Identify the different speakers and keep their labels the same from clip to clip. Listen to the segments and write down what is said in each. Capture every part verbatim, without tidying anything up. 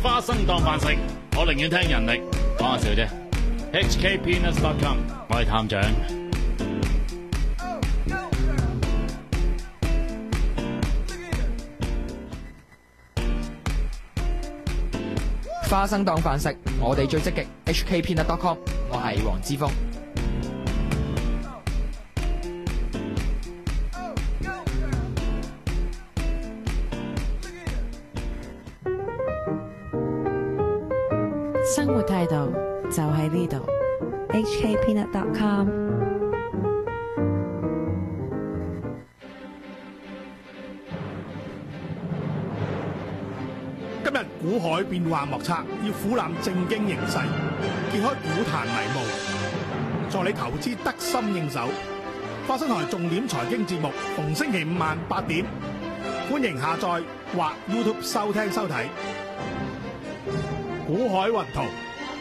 Speaker 1: 花生當飯食，我寧願聽人力。講下笑啫。H K Peanuts dot com， 我係探長。
Speaker 2: 花生當飯食，我哋最積極。H K Peanuts dot com， 我係黃之鋒。
Speaker 3: 生活態度就喺呢度 ，H K Peanuts dot com。
Speaker 4: 今日股海變幻莫測，要俯覽正經形勢，揭開股壇迷霧，助你投資得心應手。花生台重點財經節目，逢星期五晚八點，歡迎下載或 YouTube 收聽收睇。股海雲圖，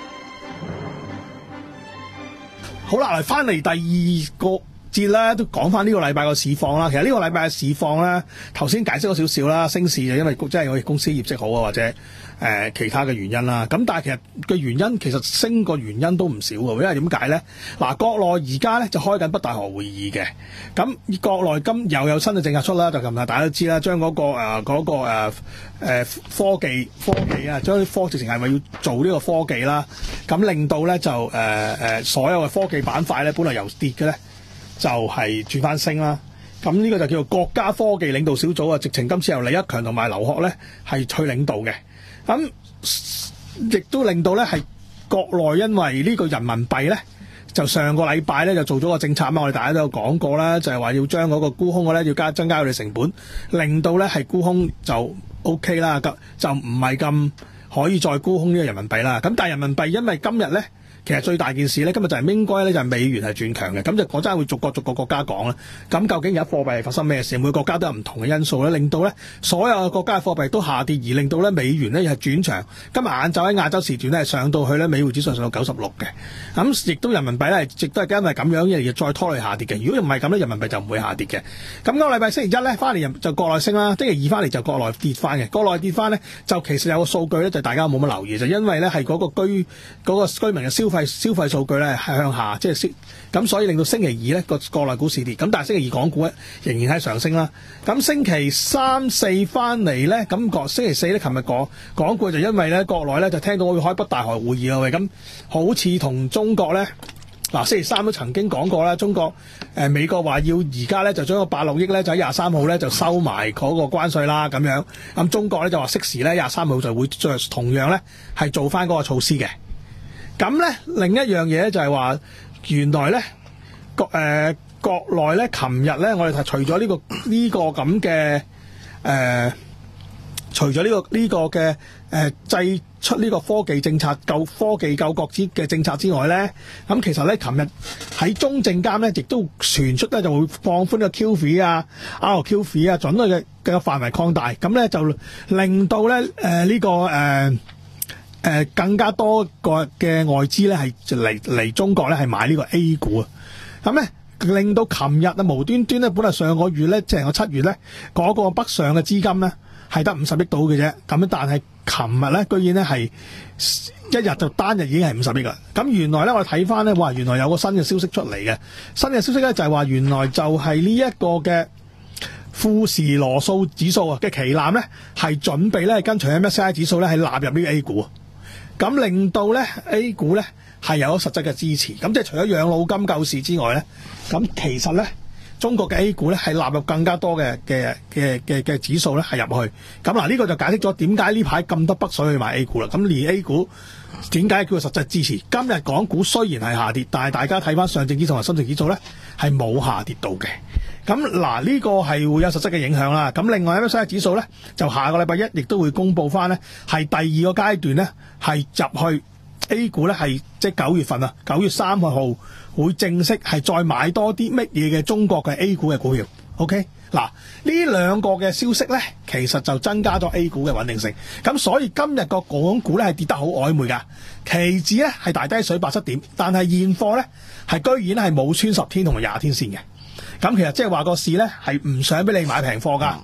Speaker 4: 好啦，嚟翻嚟第二個節咧，都講翻呢個禮拜個市況啦。其實呢個禮拜嘅市況咧，頭先解釋咗少少啦，升市就因為真係我哋公司業績好啊，或者誒、呃、其他嘅原因啦。咁但係其實嘅原因，其實升個原因都唔少嘅，因為點解咧？嗱，國內而家咧就開緊北戴河會議嘅，咁國內今又有新嘅政策出啦，就琴日大家都知啦，將嗰、那個誒嗰、呃那個誒、呃呃、科技科技啊，將啲科直情係咪要做呢個科技啦？咁令到咧就誒誒、呃、所有嘅科技板塊咧，本來由跌嘅咧，就係轉翻升啦，咁呢個就叫做國家科技領導小組啊，直情今次由李克強同埋劉鶴咧係去領導嘅，咁亦都令到咧係國內因為呢個人民幣咧，就上個禮拜咧就做咗個政策嘛，我哋大家都有講過啦，就係話要將嗰個沽空嘅咧要加增加佢哋成本，令到咧係沽空就 OK 啦，咁就唔係咁可以再沽空呢個人民幣啦。咁但係人民幣因為今日咧。其實最大件事咧，今日就係應該咧就係美元係轉強嘅，咁就講真會逐個逐個國家講啦。咁究竟而家貨幣係發生咩事？每個國家都有唔同嘅因素咧，令到咧所有嘅國家嘅貨幣都下跌，而令到咧美元咧係轉強。今日晏晝喺亞洲時段咧係上到去咧美匯指數上到九十六嘅，咁亦都人民幣咧亦都係因為咁樣而再拖累下跌嘅。如果唔係咁咧，人民幣就唔會下跌嘅。咁嗰個禮拜星期一咧翻嚟就國內升啦，星期二翻嚟就國內跌翻嘅。國內跌翻咧就其實有個數據咧就大家冇乜留意，就因為咧係嗰個居嗰、嗰個居民嘅消費消費數據咧係向下，即係咁，所以令到星期二咧個國內股市跌，咁但係星期二港股咧仍然係上升啦。咁星期三四翻嚟咧，咁個星期四咧，琴日講港股就因為咧國內咧就聽到會開北戴河會議啊，喂，咁好似同中國咧嗱星期三都曾經講過啦，中國誒、呃、美國話要而家咧就將個八六億咧就喺廿三號咧就收埋嗰個關稅啦咁樣，咁中國咧就話適時咧廿三號就會再同樣咧係做翻嗰個措施嘅。咁咧，另一樣嘢咧就係話，原來咧國誒國內咧，琴日咧，我哋係除咗呢、這個呢、這個咁嘅誒，除咗呢、這個呢、這個嘅誒制出呢個科技政策救科技救國之嘅政策之外咧，咁其實咧，琴日喺中證監咧，亦都傳出咧就會放寬個 Q F I 啊、R Q F I 啊，準許嘅嘅範圍擴大，咁咧就令到咧誒呢、呃這個誒。呃誒、呃、更加多個嘅外資咧係嚟嚟中國咧係買呢個 A 股啊，咁咧令到琴日啊無端端咧本來上個月咧即係個七月咧嗰、那個北上嘅資金咧係得五十億到嘅啫，咁但係琴日咧居然咧係一日就單日已經係五十億啦。咁原來咧我哋睇翻咧，哇原來有個新嘅消息出嚟嘅，新嘅消息咧就係話原來就係呢一個嘅富時羅素指數啊嘅旗艦咧係準備咧跟隨 M S C I 指數咧係納入呢個 A 股。咁令到咧 A 股咧係有咗實質嘅支持，咁即係除咗養老金救市之外咧，咁其實咧中國嘅 A 股咧係納入更加多嘅嘅嘅嘅嘅指數咧係入去，咁嗱呢個就解釋咗點解呢排咁多北水去買 A 股啦。咁連 A 股點解叫做實質支持？今日港股雖然係下跌，但係大家睇翻上證指數同埋深證指數咧係冇下跌到嘅。咁嗱呢個係會有實質嘅影響啦。咁另外 M S C I 指數咧就下個禮拜一亦都會公布翻咧係第二個階段咧係入去 A 股咧係即係九月份啊，九月三號會正式係再買多啲乜嘢嘅中國嘅 A 股嘅股票。OK 嗱呢兩個嘅消息咧其實就增加咗 A 股嘅穩定性。咁所以今日個港股咧係跌得好曖昧㗎，期指咧係大低水八七點，但係現貨咧係居然係冇穿十天同埋廿天線嘅。咁其實即係話個市咧係唔想俾你買平貨㗎，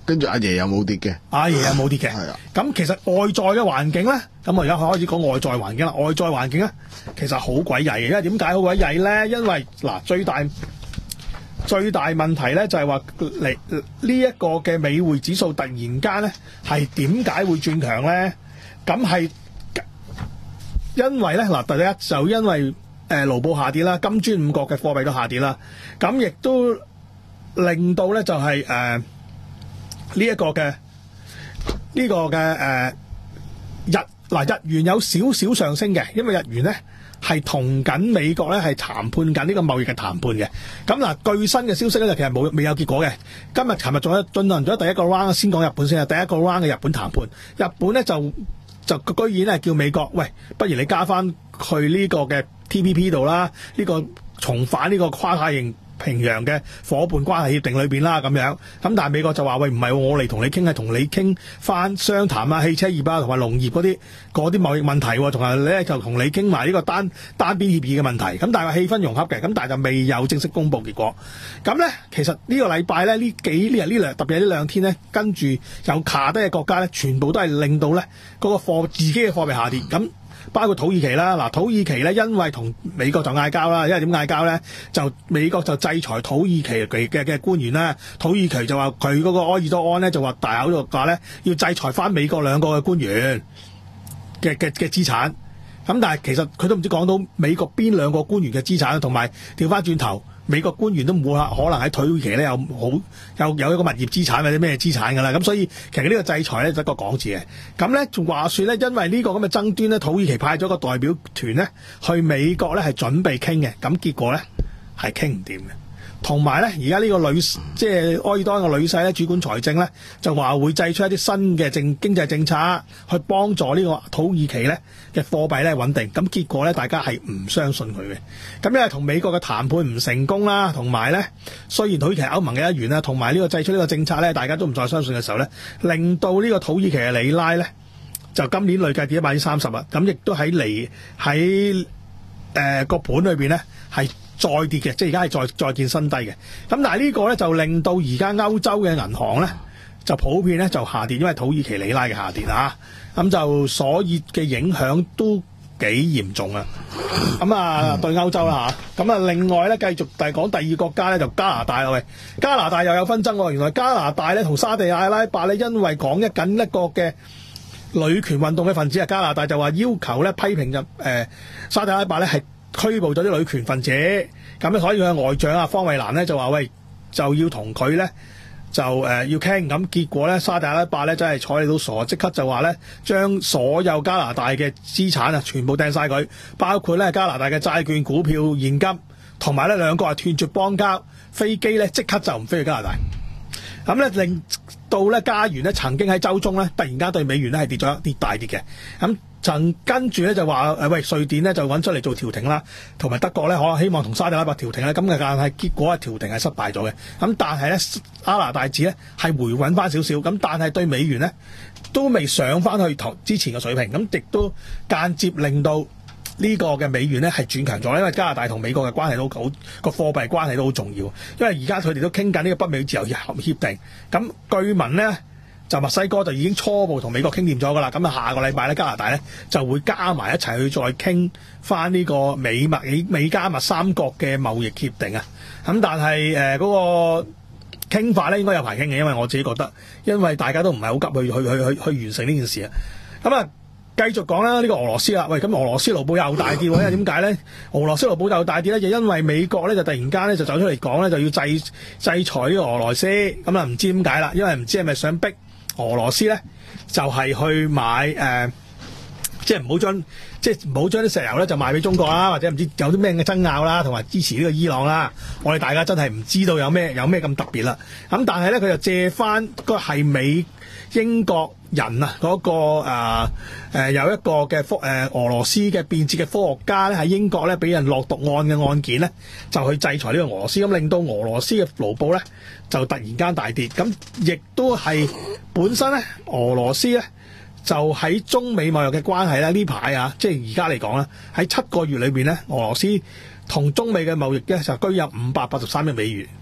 Speaker 5: 跟住阿爺又冇跌嘅，
Speaker 4: 阿爺又冇跌嘅。
Speaker 5: 係啊。
Speaker 4: 咁其實外在嘅環境咧，咁我而家開始講外在環境啦。外在環境咧，其實好鬼曳嘅，因為點解好鬼曳咧？因為嗱，最大最大問題咧就係話嚟呢一個嘅美匯指數突然間咧係點解會轉強咧？咁係因為咧嗱，第一就因為誒盧布下跌啦，金磚五國嘅貨幣都下跌啦，咁亦都令到咧就係誒呢一個嘅呢、呢個嘅誒、呃、日嗱日元有少少上升嘅，因為日元咧係同緊美國咧係談判緊呢個貿易嘅談判嘅。咁嗱，據新嘅消息咧就其實冇未有結果嘅。今日、琴日仲有進行咗第一個 round， 先講日本先啊。第一個 round 嘅日本談判，日本咧就就居然咧叫美國，喂，不如你加翻去呢個嘅 T P P 度啦，呢、呢個重返呢個跨太平洋嘅伙伴關係協定裏邊啦，咁樣咁，但係美國就話喂，唔係我嚟同你傾，係同你傾翻商談啊，汽車業啊同埋農業嗰啲嗰啲貿易問題，同埋咧就同你傾埋呢個單單邊協議嘅問題。咁但係氣氛融洽嘅，咁但係就未有正式公布結果。咁咧其實呢個禮拜咧呢幾呢日呢兩特別係呢兩天咧，跟住有卡低嘅國家咧，全部都係令到咧嗰個貨自己嘅貨幣下跌。咁包括土耳其啦，嗱土耳其咧，因為同美國就嗌交啦，因為點嗌交咧？就美國就制裁土耳其嘅嘅嘅官員啦，土耳其就話佢嗰個埃爾多安咧就話大口度話咧要制裁翻美國兩個嘅官員嘅嘅嘅資產，咁但係其實佢都唔知講到美國邊兩個官員嘅資產，同埋調翻轉頭。美國官員都冇可能喺土耳其咧有好有有一個物業資產或者咩資產㗎啦，咁所以其實呢個制裁咧就一個講字嘅。咁咧仲話說咧，因為呢個咁嘅爭端咧，土耳其派咗個代表團咧去美國咧係準備傾嘅，咁結果咧係傾唔掂嘅。同埋咧，而家呢個女即係埃爾多安嘅女婿咧，主管財政咧，就話會製出一啲新嘅政經濟政策，去幫助呢個土耳其咧嘅貨幣咧穩定。咁結果咧，大家係唔相信佢嘅。咁因為同美國嘅談判唔成功啦，同埋咧，雖然土耳其係歐盟嘅一員啦，同埋呢個製出呢個政策咧，大家都唔再相信嘅時候咧，令到呢個土耳其嘅里拉咧，就今年累計跌咗百分之三十啦。咁亦都喺嚟喺誒個盤裏邊咧係再跌嘅，即係而家係再再見新低嘅。咁但係呢個咧就令到而家歐洲嘅銀行咧就普遍咧就下跌，因為土耳其里拉嘅下跌啊，咁就所以嘅影響都幾嚴重啊。咁啊對歐洲啦嚇，咁啊另外咧繼續第講第二個國家咧就加拿大啦喂，加拿大又有紛爭喎。原來加拿大咧同沙地阿拉伯咧因為講一緊一個嘅女權運動嘅分子啊，加拿大就話要求咧批評就誒沙地阿拉伯咧係拘捕咗啲女權分子，咁咧所以佢嘅外長啊方慧蘭咧就話喂就要同佢咧就誒、呃、要傾，咁結果咧沙特阿拉伯咧真係睬你到傻，即刻就話咧將所有加拿大嘅資產啊全部掟晒佢，包括咧加拿大嘅債券、股票、現金，同埋咧兩個係斷絕邦交，飛機咧即刻就唔飛去加拿大，咁咧令到咧加元咧曾經喺週中咧突然間對美元咧係跌咗跌大跌嘅，咁。曾跟住咧就話誒喂，瑞典咧就揾出嚟做調停啦，同埋德國咧可能希望同沙特阿拉伯調停咧，咁嘅但係結果係調停係失敗咗嘅。咁但係咧加拿大紙咧係回穩翻少少，咁但係對美元咧都未上翻去頭之前嘅水平，咁亦都間接令到呢個嘅美元咧係轉強咗，因為加拿大同美國嘅關係都好，個貨幣關係都好重要，因為而家佢哋都傾緊呢個北美自由協定，咁據聞咧。就墨西哥就已經初步同美國傾掂咗㗎啦，咁啊下個禮拜咧加拿大咧就會加埋一齊去再傾翻呢個美墨美美加墨三國嘅貿易協定啊，咁但係誒嗰個傾法咧應該有排傾嘅，因為我自己覺得，因為大家都唔係好急去去去去去完成呢件事啊，咁啊繼續講啦，呢個俄羅斯啦，喂咁俄羅斯盧布又大跌喎，因為點解咧？俄羅斯盧布又大跌咧，就因為美國咧就突然間咧就走出嚟講咧就要制制裁呢個俄羅斯，咁啊唔知點解啦，因為唔知係咪想逼俄羅斯咧就係、是、去買誒、呃，即係唔好將即係唔好將啲石油咧就賣俾中國啦，或者唔知有啲咩嘅爭拗啦，同埋支持呢個伊朗啦。我哋大家真係唔知道有咩有咩咁特別啦。咁但係咧佢就借翻個係美英國人啊嗰、那個誒誒、呃呃、有一個嘅科誒俄羅斯嘅變節嘅科學家咧喺英國咧俾人落毒案嘅案件咧就去制裁呢個俄羅斯，咁令到俄羅斯嘅盧布咧就突然間大跌，咁亦都係本身咧俄羅斯咧就喺中美貿易嘅關係咧呢排啊，即係而家嚟講啦，喺七個月裏邊咧俄羅斯同中美嘅貿易咧就居有五百八十三億美元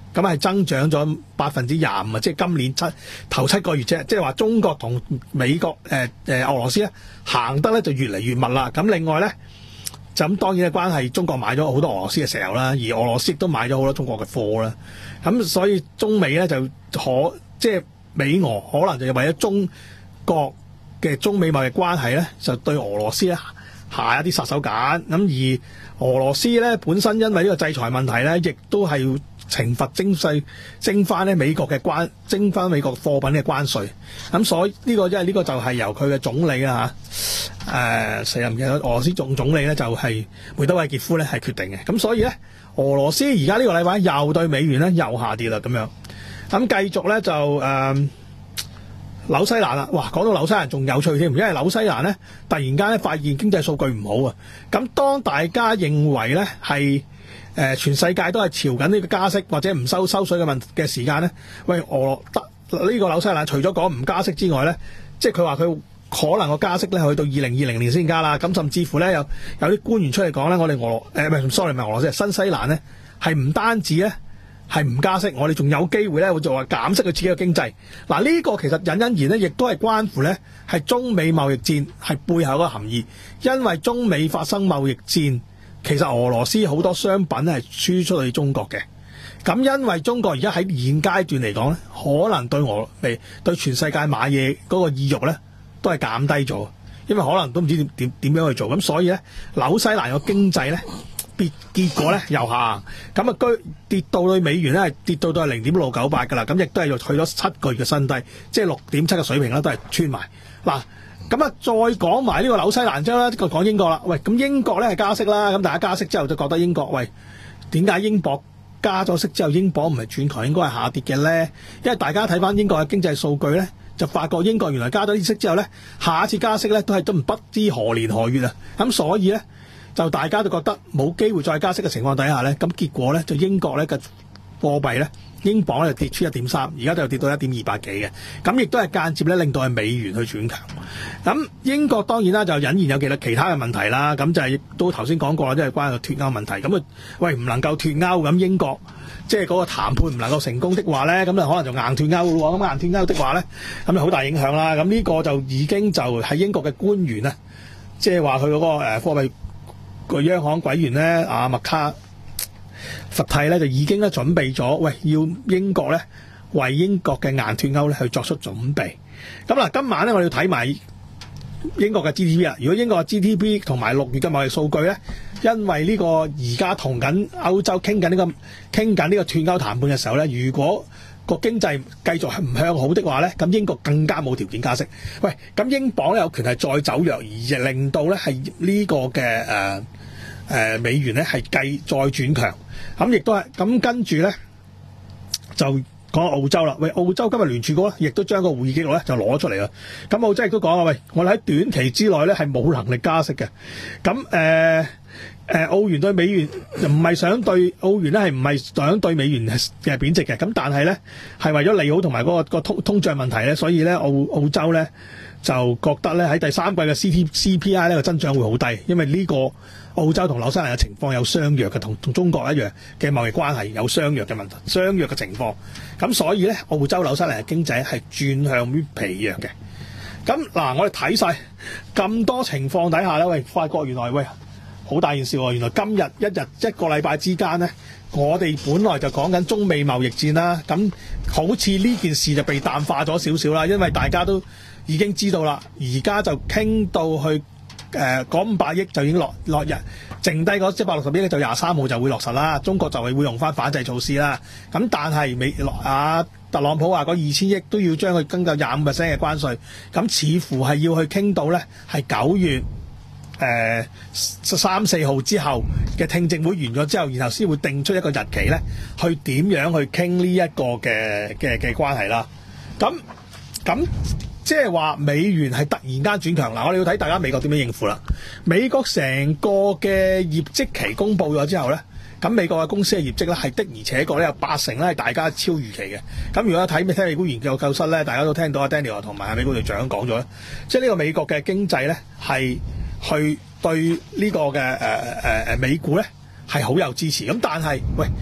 Speaker 4: 咁係增長咗百分之廿五啊！即係今年七頭七個月啫，即係話中國同美國誒誒、呃呃、俄羅斯咧行得咧就越嚟越密啦。咁另外咧就咁當然嘅關係，中國買咗好多俄羅斯嘅石油啦，而俄羅斯亦都買咗好多中國嘅貨啦。咁所以中美咧就可即係美俄可能就為咗中國嘅中美貿易關係咧，就對俄羅斯咧下一啲殺手鐧。咁而俄羅斯咧本身因為呢個制裁問題咧，亦都係要懲罰徵稅徵翻咧美國嘅關徵翻美國貨品嘅關稅。咁所以呢個因為呢個就係由佢嘅總理啊嚇誒死人嘅俄羅斯總總理咧就係梅多維傑夫咧係決定嘅。咁所以咧俄羅斯而家呢個禮拜又對美元咧又下跌啦咁樣。咁繼續咧就誒。呃紐西蘭啦，哇！講到紐西蘭仲有趣添，因為紐西蘭咧突然間咧發現經濟數據唔好啊。咁當大家認為咧係誒全世界都係朝緊呢個加息或者唔收收水嘅問嘅時間咧，喂，俄羅德呢個紐西蘭除咗講唔加息之外咧，即係佢話佢可能個加息咧去到二零二零年先加啦。咁甚至乎咧有有啲官員出嚟講咧，我哋俄羅誒唔係 sorry 唔係俄羅斯，新西蘭咧係唔單止咧。係唔加息，我哋仲有機會咧，會做話減息去刺激個經濟。嗱，呢個其實隱隱然咧，亦都係關乎咧係中美貿易戰係背後嗰個含義。因為中美發生貿易戰，其實俄羅斯好多商品係輸出去中國嘅。咁因為中國而家喺現階段嚟講咧，可能對俄美對全世界買嘢嗰個意欲咧都係減低咗，因為可能都唔知點點點樣去做。咁所以咧，紐西蘭個經濟咧。結結果咧又下，咁啊居跌到對美元咧係跌到到係零點六九八㗎啦，咁亦都係又去咗七個月嘅新低，即係六點七嘅水平啦，都係穿埋。嗱，咁啊再講埋呢個紐西蘭之後咧，講英國啦。喂，咁英國咧係加息啦，咁大家加息之後就覺得英國喂點解英鎊加咗息之後英鎊唔係轉強，應該係下跌嘅咧？因為大家睇翻英國嘅經濟數據咧，就發覺英國原來加咗啲息之後咧，下一次加息咧都係都唔不知何年何月啊，咁所以咧。就大家都覺得冇機會再加息嘅情況底下咧，咁結果咧就英國咧嘅貨幣咧，英鎊咧就跌穿一點三，而家就跌到一點二八幾嘅，咁亦都係間接咧令到係美元去轉強。咁英國當然啦就隱然有其他其他嘅問題啦，咁就係亦都頭先講過啦，即係關於脫歐問題。咁啊，喂唔能夠脫歐，咁英國即係嗰個談判唔能夠成功的話咧，咁就可能就硬脫歐咯。咁硬脫歐的話咧，咁就好大影響啦。咁呢個就已經就係英國嘅官員啊，即係話佢嗰個誒貨幣。個央行委員咧，阿麥卡佛蒂咧就已經咧準備咗，喂，要英國咧為英國嘅硬脫歐咧去作出準備。咁嗱，今晚咧我哋要睇埋英國嘅 G D P 啊。如果英國嘅 G D P 同埋六月嘅貿易數據咧，因為呢個而家同緊歐洲傾緊呢個傾緊呢個脫歐談判嘅時候咧，如果個經濟繼續係唔向好的話咧，咁英國更加冇條件加息。喂，咁英鎊有權係再走弱，而令到咧係呢個嘅誒。呃誒、呃、美元咧係繼再轉強，咁亦都係咁跟住咧就講澳洲啦。喂，澳洲今日聯儲局咧亦都將個會議記錄咧就攞出嚟啦。咁澳洲亦都講啊，喂，我哋喺短期之內咧係冇能力加息嘅。咁誒誒澳元對美元唔係想對澳元咧係唔係想對美元嘅貶值嘅。咁但係咧係為咗利好同埋嗰個個通通脹問題咧，所以咧澳澳洲咧就覺得咧喺第三季嘅 C T C P I 呢個增長會好低，因為呢個澳洲同紐西蘭嘅情況有相若嘅，同同中國一樣嘅貿易關係有相若嘅問題，相若嘅情況。咁所以咧，澳洲紐西蘭嘅經濟係轉向於疲弱嘅。咁嗱，我哋睇晒咁多情況底下咧，喂，發覺原來喂好大件事喎！原來今日一日一個禮拜之間咧，我哋本來就講緊中美貿易戰啦，咁好似呢件事就被淡化咗少少啦，因為大家都已經知道啦，而家就傾到去。誒嗰五百億就已經落落日，剩低嗰一百六十億咧就廿三號就會落實啦。中國就係會用翻反制措施啦。咁但係美啊特朗普話嗰二千億都要將佢增加廿五 percent 嘅關稅，咁似乎係要去傾到咧係九月誒三四號之後嘅聽證會完咗之後，然後先會定出一個日期咧，去點樣去傾呢一個嘅嘅嘅關係啦。咁咁。即係話美元係突然間轉強嗱，我哋要睇大家美國點樣應付啦。美國成個嘅業績期公布咗之後咧，咁美國嘅公司嘅業績咧係的而且確咧有八成咧係大家超預期嘅。咁如果睇咩聽美股研究教室咧，大家都聽到阿 Daniel 同埋阿美股隊長講咗咧，即係呢個美國嘅經濟咧係去對呢個嘅誒誒誒美股咧係好有支持。咁但係喂，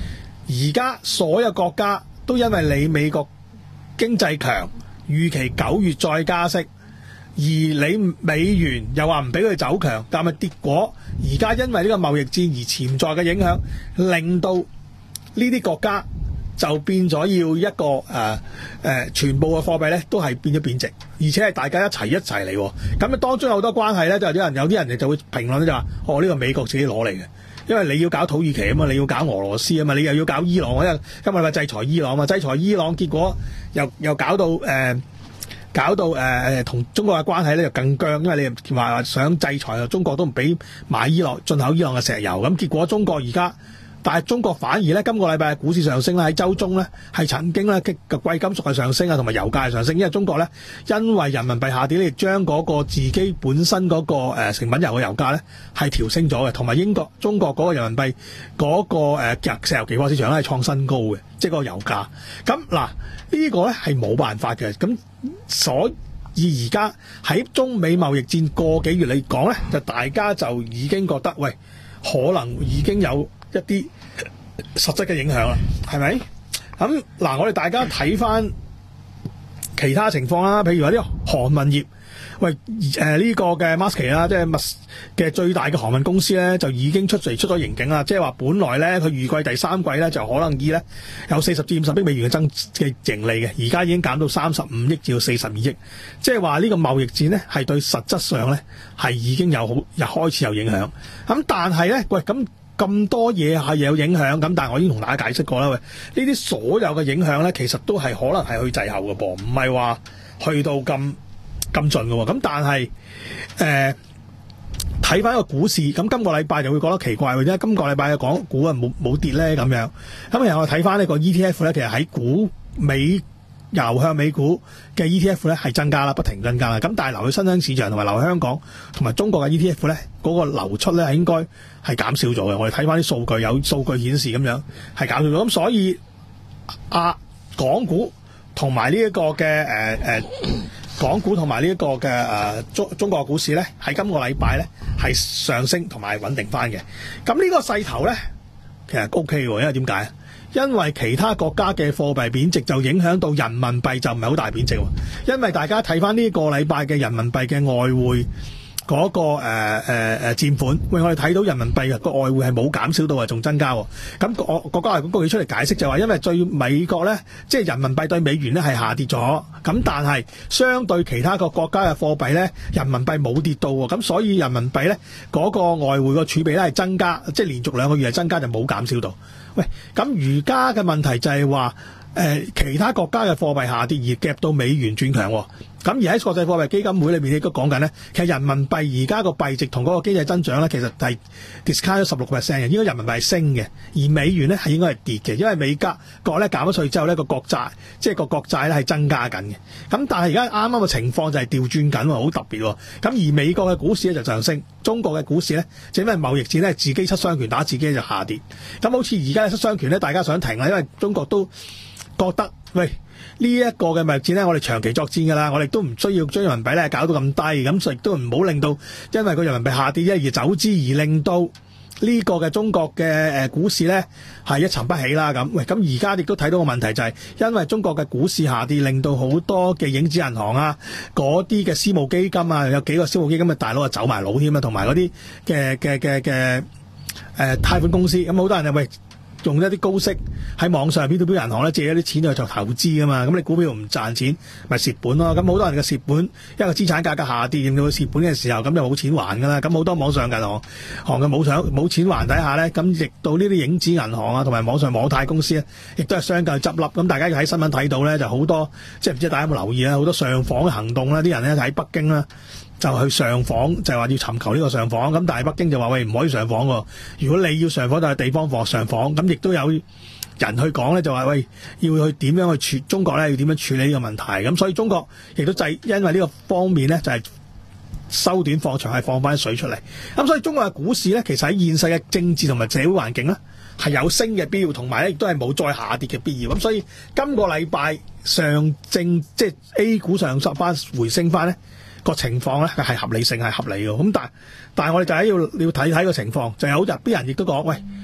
Speaker 4: 而家所有國家都因為你美國經濟強，預期九月再加息，而你美元又話唔俾佢走強，但係結果而家因為呢個貿易戰而潛在嘅影響，令到呢啲國家就變咗要一個誒誒、呃呃，全部嘅貨幣咧都係變咗貶值，而且係大家一齊一齊嚟。咁啊當中有好多關係咧，就有啲人有啲人就會評論咧就話：哦，呢個美國自己攞嚟嘅，因為你要搞土耳其啊嘛，你要搞俄羅斯啊嘛，你又要搞伊朗，因為今日咪制裁伊朗啊嘛，制裁伊朗結果又又搞到誒、呃，搞到誒誒同中國嘅關係咧就更僵，因為你話想制裁中國都唔俾買伊朗進口伊朗嘅石油，咁結果中國而家。但係中國反而咧，今個禮拜嘅股市上升咧，喺週中咧係曾經咧嘅貴金屬係上升啊，同埋油價係上升，因為中國咧因為人民幣下跌咧，將嗰個自己本身嗰個誒成品油嘅油價咧係調升咗嘅，同埋英國中國嗰個人民幣嗰個誒石油期貨市場咧係創新高嘅，即係個油價。咁嗱呢個咧係冇辦法嘅，咁所以而家喺中美貿易戰個幾月嚟講咧，就大家就已經覺得喂，可能已經有一啲實質嘅影響啦，係咪？咁嗱，我哋大家睇翻其他情況啦，譬如話啲航運業，喂，誒、呃、呢、這個嘅 Maersk 啦，即係密嘅最大嘅航運公司咧，就已經出嚟出咗盈警啦，即係話本來咧佢預計第三季咧就可能以咧有四十至五十億美元嘅增嘅盈利嘅，而家已經減到三十五億至到四十二億，即係話呢個貿易戰咧係對實質上咧係已經有好又開始有影響。咁但係咧，喂咁。咁多嘢係有影響，咁但係我已經同大家解釋過啦。喂，呢啲所有嘅影響咧，其實都係可能係去滯後嘅噃，唔係話去到咁咁盡嘅喎。咁但係誒睇翻個股市，咁今個禮拜就會覺得奇怪，或者今個禮拜嘅港股啊冇冇跌咧咁樣。咁然後我睇翻呢個 E T F 咧，其實喺股美流向美股嘅 E T F 咧係增加啦，不停增加啦。咁但係流去新興市場同埋流去香港同埋中國嘅 E T F 咧，嗰、那個流出咧係應該係減少咗嘅。我哋睇翻啲數據，有數據顯示咁樣係減少咗。咁所以啊，港股同埋呢一個嘅誒誒，港股同埋呢一個嘅誒中中國股市咧，喺今個禮拜咧係上升同埋穩定翻嘅。咁呢個勢頭咧，其實 O K 喎，因為點解？因為其他國家嘅貨幣貶值就影響到人民幣就唔係好大貶值喎，因為大家睇翻呢個禮拜嘅人民幣嘅外匯嗰、那個誒誒誒佔款，喂，我哋睇到人民幣個外匯係冇減少到啊，仲增加喎。咁我國家外匯局出嚟解釋就話，因為對美國咧，即係人民幣對美元咧係下跌咗，咁但係相對其他個國家嘅貨幣咧，人民幣冇跌到喎，咁所以人民幣咧嗰個外匯個儲備咧係增加，即係連續兩個月係增加就冇減少到。喂，咁而家嘅問題就係話，誒、呃、其他國家嘅貨幣下跌而夾到美元轉強，咁而喺國際貨幣基金會裏面亦都講緊咧，其實人民幣而家個幣值同嗰個經濟增長咧，其實係 discount 咗十六個 percent 嘅，應該人民幣係升嘅，而美元咧係應該係跌嘅，因為美加國咧減咗稅之後咧個國債，即係個國債咧係增加緊嘅。咁但係而家啱啱嘅情況就係調轉緊喎，好特別喎。咁而美國嘅股市咧就上升，中國嘅股市咧就因為貿易戰咧自己七傷拳打自己就下跌。咁好似而家嘅七傷拳咧，大家想停啦，因為中國都覺得喂呢一個嘅貿易戰咧，我哋長期作戰㗎啦，我哋都唔需要將人民幣咧搞到咁低，咁所以亦都唔好令到因為個人民幣下跌一而走資，而令到呢個嘅中國嘅誒股市咧係一沉不起啦咁。喂，咁而家亦都睇到個問題就係，因為中國嘅股市下跌，令到好多嘅影子銀行啊，嗰啲嘅私募基金啊，有幾個私募基金嘅大佬啊走埋佬添啊，同埋嗰啲嘅嘅嘅嘅誒貸款公司，咁好多人就喂。用一啲高息喺網上 P to P 銀行咧借一啲錢去做投資噶嘛，咁你股票唔賺錢咪蝕本咯。咁好多人嘅蝕本，一個資產價格下跌令到佢蝕本嘅時候，咁就冇錢還噶啦。咁好多網上銀行行嘅冇想冇錢還底下咧，咁亦到呢啲影子銀行啊，同埋網上網貸公司咧，亦都係相繼執笠。咁大家喺新聞睇到咧，就好多即係唔知大家有冇留意啊？好多上訪嘅行動啦，啲人咧喺北京啦。就去上訪，就係話要尋求呢個上訪，咁但係北京就話喂唔可以上訪喎。如果你要上訪，就係地方放上訪。咁亦都有人去講咧，就話喂要去點樣去處中國咧要點樣處理呢個問題。咁所以中國亦都制因為呢個方面咧就係收短放長，係放翻水出嚟。咁所以中國嘅股市咧，其實喺現世嘅政治同埋社會環境咧係有升嘅必要，同埋咧亦都係冇再下跌嘅必要。咁所以今個禮拜上證即係 A 股上十翻回升翻咧。個情況咧係合理性係合理嘅，咁但係但係我哋就係要要睇睇個情況，就有日啲人亦都講，喂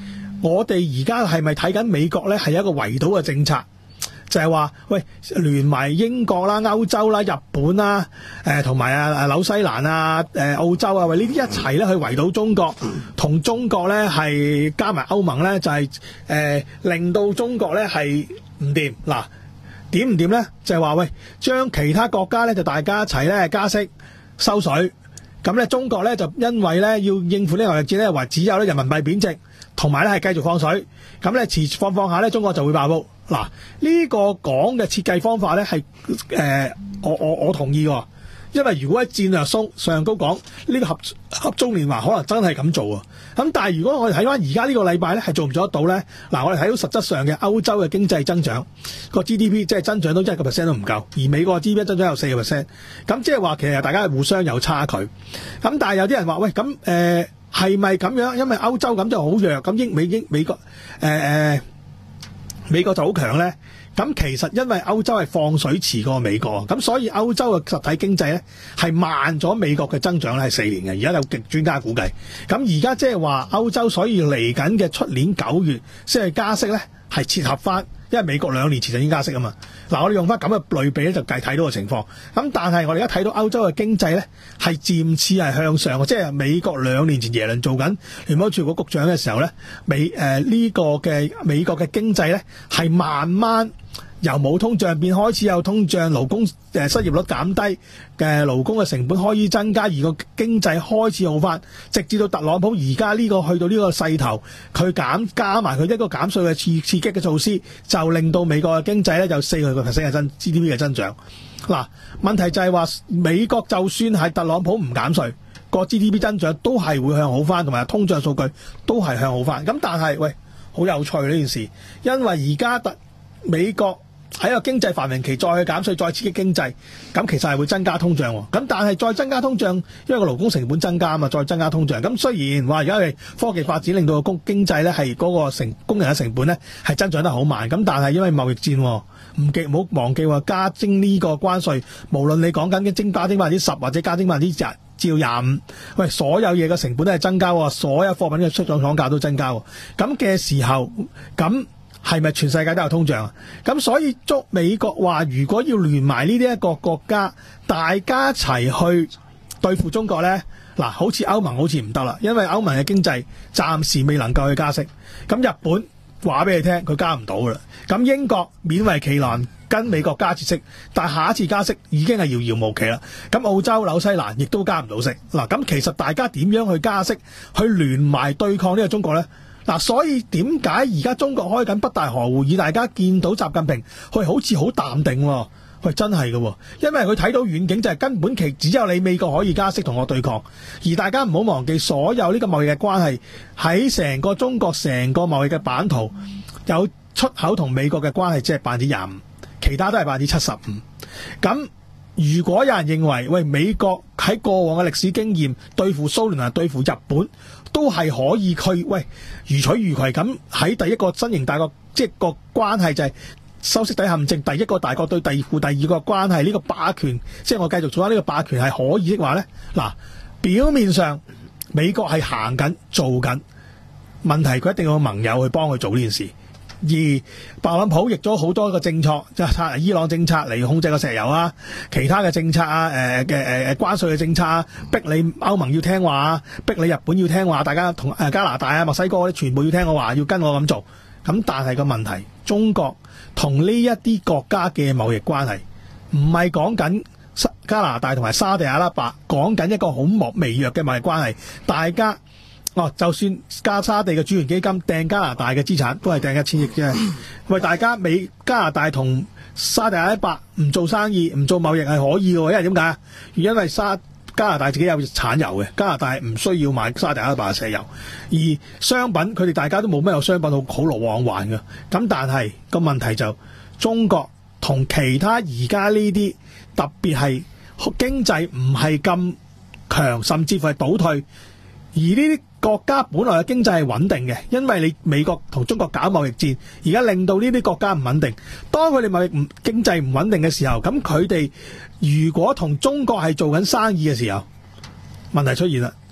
Speaker 4: 我哋而家係咪睇緊美國咧係一個圍堵嘅政策？就係話，喂，聯埋英國啦、歐洲啦、日本啦、誒同埋啊紐西蘭啊、誒澳洲啊，喂呢啲一齊咧去圍堵中國，同中國咧係加埋歐盟咧，就係、是、誒、呃、令到中國咧係唔掂。嗱，點唔掂咧？就係、是、話，喂，將其他國家咧就大家一齊咧加息收水，咁咧中國咧就因為咧要應付呢個貿易戰咧，話只有咧人民幣貶值，同埋咧係繼續放水，咁咧遲放放下咧，中國就會爆煲。嗱，呢個講嘅設計方法咧係誒，我我我同意喎，因為如果喺戰略上上高講呢個合合中連環可能真係咁做啊，咁但係如果我哋睇翻而家呢個禮拜咧係做唔做得到咧？嗱，我哋睇到實質上嘅歐洲嘅經濟增長個 G D P 即係增長到一個 percent 都唔夠，而美國嘅 G D P 增長有四個 percent， 咁即係話其實大家係互相有差距。咁但係有啲人話喂，咁誒係咪咁樣？因為歐洲咁就好弱，咁英美英美國誒誒。呃美國就好強咧，咁其實因為歐洲係放水遲過美國，咁所以歐洲嘅實體經濟咧係慢咗美國嘅增長咧係四年嘅，而家有極專家估計，咁而家即係話歐洲所以嚟緊嘅出年九月先係加息咧，係切合翻，因為美國兩年前就已經加息啊嘛。嗱，我哋用翻咁嘅類比咧就計睇到個情況，咁但係我哋而家睇到歐洲嘅經濟咧係漸次係向上嘅，即係美國兩年前耶倫做緊聯邦儲局局長嘅時候咧，美誒呢、呃這個嘅美國嘅經濟咧係慢慢由冇通脹變開始有通脹，勞工誒、呃、失業率減低嘅勞工嘅成本開始增加，而個經濟開始好翻，直至到特朗普而家呢個去到呢個勢頭，佢減加埋佢一個減稅嘅刺刺激嘅措施，就令到美國嘅經濟咧有四個 percent 嘅增 G D P 嘅增長。嗱，問題就係話美國就算係特朗普唔減稅，個 G D P 增長都係會向好翻，同埋通脹數據都係向好翻。咁但係喂，好有趣呢件事，因為而家特美國喺個經濟繁榮期再去減稅，再刺激經濟，咁其實係會增加通脹。咁但係再增加通脹，因為個勞工成本增加啊嘛，再增加通脹。咁雖然話而家係科技發展令到個工經濟咧係嗰個成工人嘅成本咧係增長得好慢，咁但係因為貿易戰，唔記唔好忘記話加徵呢個關稅，無論你講緊嘅徵加徵百分之十或者加徵百分之廿至到廿五，喂，所有嘢嘅成本都係增加喎，所有貨品嘅出廠廠價都增加喎。咁嘅時候，咁係咪全世界都有通脹啊？咁所以捉美國話，如果要聯埋呢啲一個國家，大家一齊去對付中國呢，嗱，好似歐盟好似唔得啦，因為歐盟嘅經濟暫時未能夠去加息。咁日本話俾你聽，佢加唔到噶啦。咁英國勉為其難跟美國加次息，但下一次加息已經係遙遙無期啦。咁澳洲、紐西蘭亦都加唔到息。嗱，咁其實大家點樣去加息，去聯埋對抗呢個中國呢？嗱，所以點解而家中國開緊北戴河會議，大家見到習近平，佢好似好淡定喎？佢真係嘅，因為佢睇到遠景就係根本其只有你美國可以加息同我對抗，而大家唔好忘記所有呢個貿易嘅關係喺成個中國成個貿易嘅版圖，有出口同美國嘅關係只係百分之廿五，其他都係百分之七十五。咁如果有人認為喂，美國喺過往嘅歷史經驗對付蘇聯啊對付日本都係可以去喂如取如攜，咁喺第一個新型大國即係個關係就係修昔底陷阱，第一個大國對第二副第二個關係呢、這個霸權，即係我繼續做翻呢個霸權係可以的話呢，嗱，表面上美國係行緊做緊，問題佢一定要有盟友去幫佢做呢件事。而特朗普亦咗好多個政策，就係伊朗政策嚟控制個石油啊，其他嘅政策啊，誒嘅誒關稅嘅政策啊，逼你歐盟要聽話啊，逼你日本要聽話，大家同誒加拿大啊、墨西哥嗰啲全部要聽我話，要跟我咁做。咁但係個問題，中國同呢一啲國家嘅貿易關係，唔係講緊加拿大同埋沙地阿拉伯，講緊一個好微弱嘅貿易關係，大家。哦，就算加沙地嘅主權基金掟加拿大嘅資產，都係掟一千億啫。喂，大家美加拿大同沙地阿拉伯唔做生意、唔做貿易係可以嘅，因為點解？因為沙加拿大自己有產油嘅，加拿大唔需要買沙地阿拉伯嘅石油，而商品佢哋大家都冇咩有商品好好來往還嘅。咁但係個問題就中國同其他而家呢啲特別係經濟唔係咁強，甚至乎係倒退，而呢啲國家本來嘅經濟係穩定嘅，因為你美國同中國搞貿易戰，而家令到呢啲國家唔穩定。當佢哋貿易唔經濟唔穩定嘅時候，咁佢哋如果同中國係做緊生意嘅時候，問題出現啦。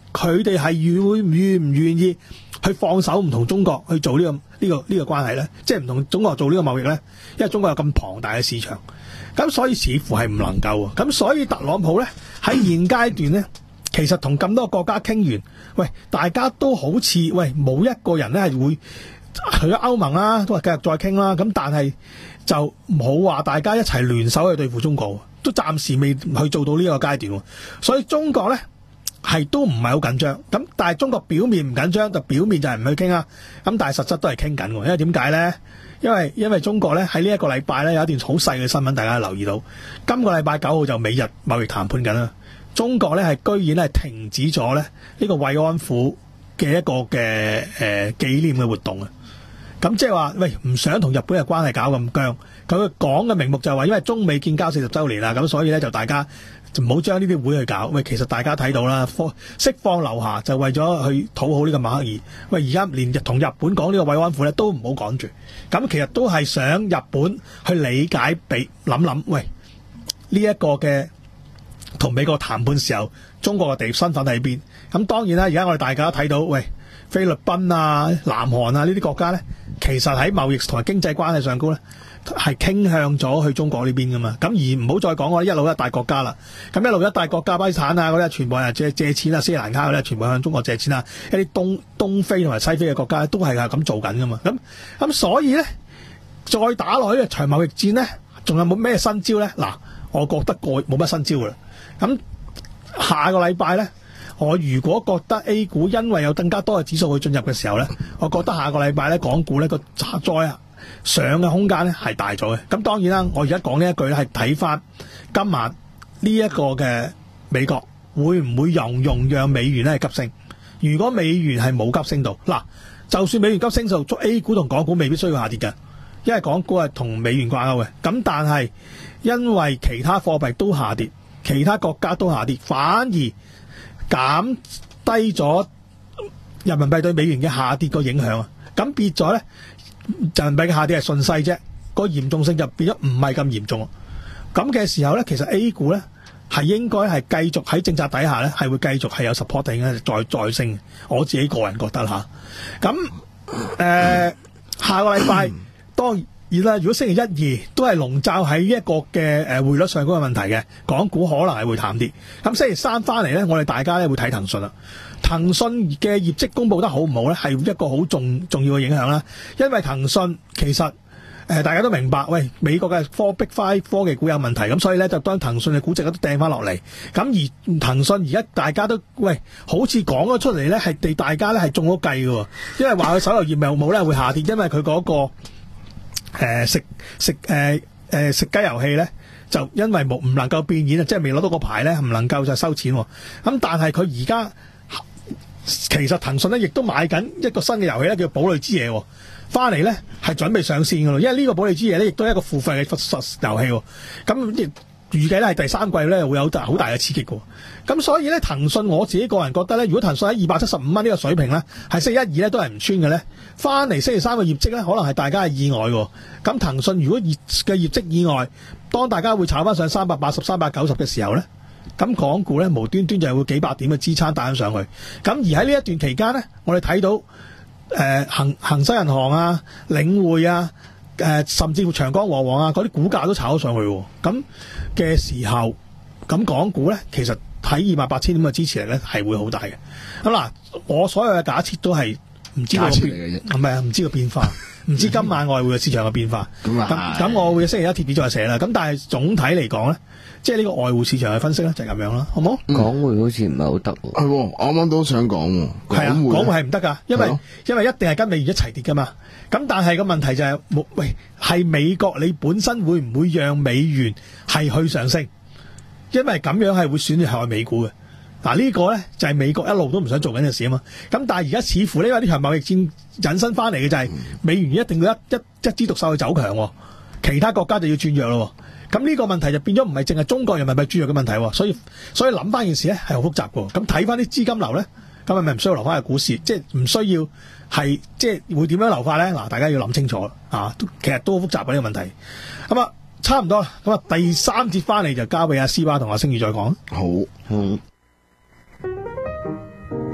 Speaker 4: 佢哋係願會願唔願意去放手唔同中國去做呢、這個呢、這個呢、這個關係咧？即係唔同中國做呢個貿易咧？因為中國有咁龐大嘅市場，咁所以似乎係唔能夠。咁所以特朗普咧喺現階段咧，其實同咁多國家傾完，喂，大家都好似喂冇一個人咧係會除咗歐盟啦，都係繼續再傾啦。咁但係就冇話大家一齊聯手去對付中國，都暫時未去做到呢個階段。所以中國咧係都唔係好緊張。咁但係中國表面唔緊張，就表面就係唔去傾啦。咁但係實質都係傾緊。因為點解咧？因為因為中國咧喺呢一個禮拜咧有一段好細嘅新聞，大家留意到。今個禮拜九號就美日貿易談判緊啦。中國咧係居然咧係停止咗咧呢個慰安婦嘅一個嘅誒紀念嘅活動啊！咁即係話，喂，唔想同日本嘅關係搞咁僵。佢講嘅名目就係話，因為中美建交四十週年啦，咁所以咧就大家就唔好將呢啲會去搞。喂，其實大家睇到啦，釋放劉霞就為咗去討好呢個馬克爾。喂，而家連同日本講呢個慰安婦咧都唔好講住。咁其實都係想日本去理解，俾諗諗，喂，呢一個嘅同美國談判時候，中國嘅地身份喺邊？咁當然啦，而家我哋大家睇到，喂，菲律賓啊、南韓啊呢啲國家咧，其實喺貿易同埋經濟關係上高咧，係傾向咗去中國呢邊噶嘛。咁而唔好再講我啲一路一帶國家啦。咁一路一帶國家，巴基斯坦啊嗰啲，全部係借借錢啊，斯里蘭卡嗰啲，全部向中國借錢啊。一啲東東非同埋西非嘅國家都係咁做緊噶嘛。咁咁所以咧，再打落去嘅場貿易戰咧，仲有冇咩新招咧？嗱，我覺得個冇乜新招噶啦。咁下個禮拜咧，我如果覺得 A 股因為有更加多嘅指數去進入嘅時候咧，我覺得下個禮拜咧，港股咧個再上嘅空間咧係大咗嘅。咁當然啦，我而家講呢一句咧係睇翻今晚呢一個嘅美國會唔會容容讓美元咧係急升？如果美元係冇急升到，嗱，就算美元急升就捉 A 股同港股未必需要下跌嘅，因為港股係同美元掛鈎嘅。咁但係因為其他貨幣都下跌，其他國家都下跌，反而減低咗人民幣對美元嘅下跌個影響啊！咁變咗咧，人民幣嘅下跌係順勢啫，個嚴重性就變咗唔係咁嚴重。咁嘅時候咧，其實 A 股咧係應該係繼續喺政策底下咧係會繼續係有 supporting 嘅，再再升。我自己個人覺得吓。咁誒、呃，下個禮拜當然啦，如果星期一二都係籠罩喺一個嘅誒匯率上嗰個問題嘅，港股可能係會淡啲。咁星期三翻嚟咧，我哋大家咧會睇騰訊啦。騰訊嘅業績公佈得好唔好咧，係一個好重重要嘅影響啦。因為騰訊其實誒、呃、大家都明白，喂，美國嘅科 Big Five 科技股有問題，咁所以咧就當騰訊嘅估值都掟翻落嚟。咁而騰訊而家大家都喂，好似講咗出嚟咧，係地大家咧係中咗計嘅，因為話佢手遊業務冇咧會下跌，因為佢嗰、嗰個。誒、呃、食食誒誒、呃、食雞遊戲咧，就因為冇唔能夠變現啊，即係未攞到個牌咧，唔能夠就收錢。咁但係佢而家其實騰訊咧亦都買緊一個新嘅遊戲咧，叫堡壘之夜，翻嚟咧係準備上線噶咯。因為呢個堡壘之夜咧，亦都係一個付費嘅遊戲。咁亦預計咧係第三季咧會有好大嘅刺激嘅。咁所以咧，騰訊我自己個人覺得咧，如果騰訊喺二百七十五蚊呢個水平咧，係星期一二咧都係唔穿嘅咧，翻嚟星期三嘅業績咧，可能係大家係意外喎。咁騰訊如果業嘅業績意外，當大家會炒翻上三百八十、三百九十嘅時候咧，咁港股咧無端端就會幾百點嘅支撐彈上去。咁而喺呢一段期間咧，我哋睇到誒、呃、恒恒生銀行啊、領匯啊、誒、呃、甚至乎長江和黃啊嗰啲股價都炒咗上去。咁嘅時候，咁港股咧其實喺二萬八千點嘅支持力咧係會好大嘅。咁嗱，我所有嘅假設都係唔知個變，係咪啊？唔知個變化，唔知今晚外匯嘅市場嘅變化。咁咁咁我會星期一貼紙再寫啦。咁但係總體嚟講咧，即係呢個外匯市場嘅分析咧就係咁樣啦，好冇？
Speaker 5: 港匯好似唔係好得喎。
Speaker 6: 係喎，我啱啱都想講喎。
Speaker 4: 係啊，港匯係唔得㗎，因為因為一定係跟美元一齊跌㗎嘛。咁但係個問題就係、是，喂，係美國你本身會唔會讓美元係去上升？因為咁樣係會損害美股嘅。嗱、這、呢個咧就係美國一路都唔想做緊嘅事啊嘛。咁但係而家似乎呢個呢場貿易戰引申翻嚟嘅就係美元一定要一一一枝獨秀去走強，其他國家就要轉弱咯。咁呢個問題就變咗唔係淨係中國人民幣轉弱嘅問題，所以所以諗翻件事咧係好複雜嘅。咁睇翻啲資金流咧，咁係咪唔需要留翻去股市？即係唔需要係即係會點樣流法咧？嗱，大家要諗清楚啊！其實都好複雜嘅呢個問題。咁啊，差唔多啦。咁啊，第三節翻嚟就交俾阿斯巴同阿星宇再講。
Speaker 6: 好，嗯。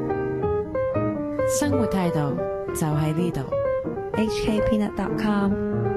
Speaker 3: 生活態度就喺呢度。H K Peanut dot com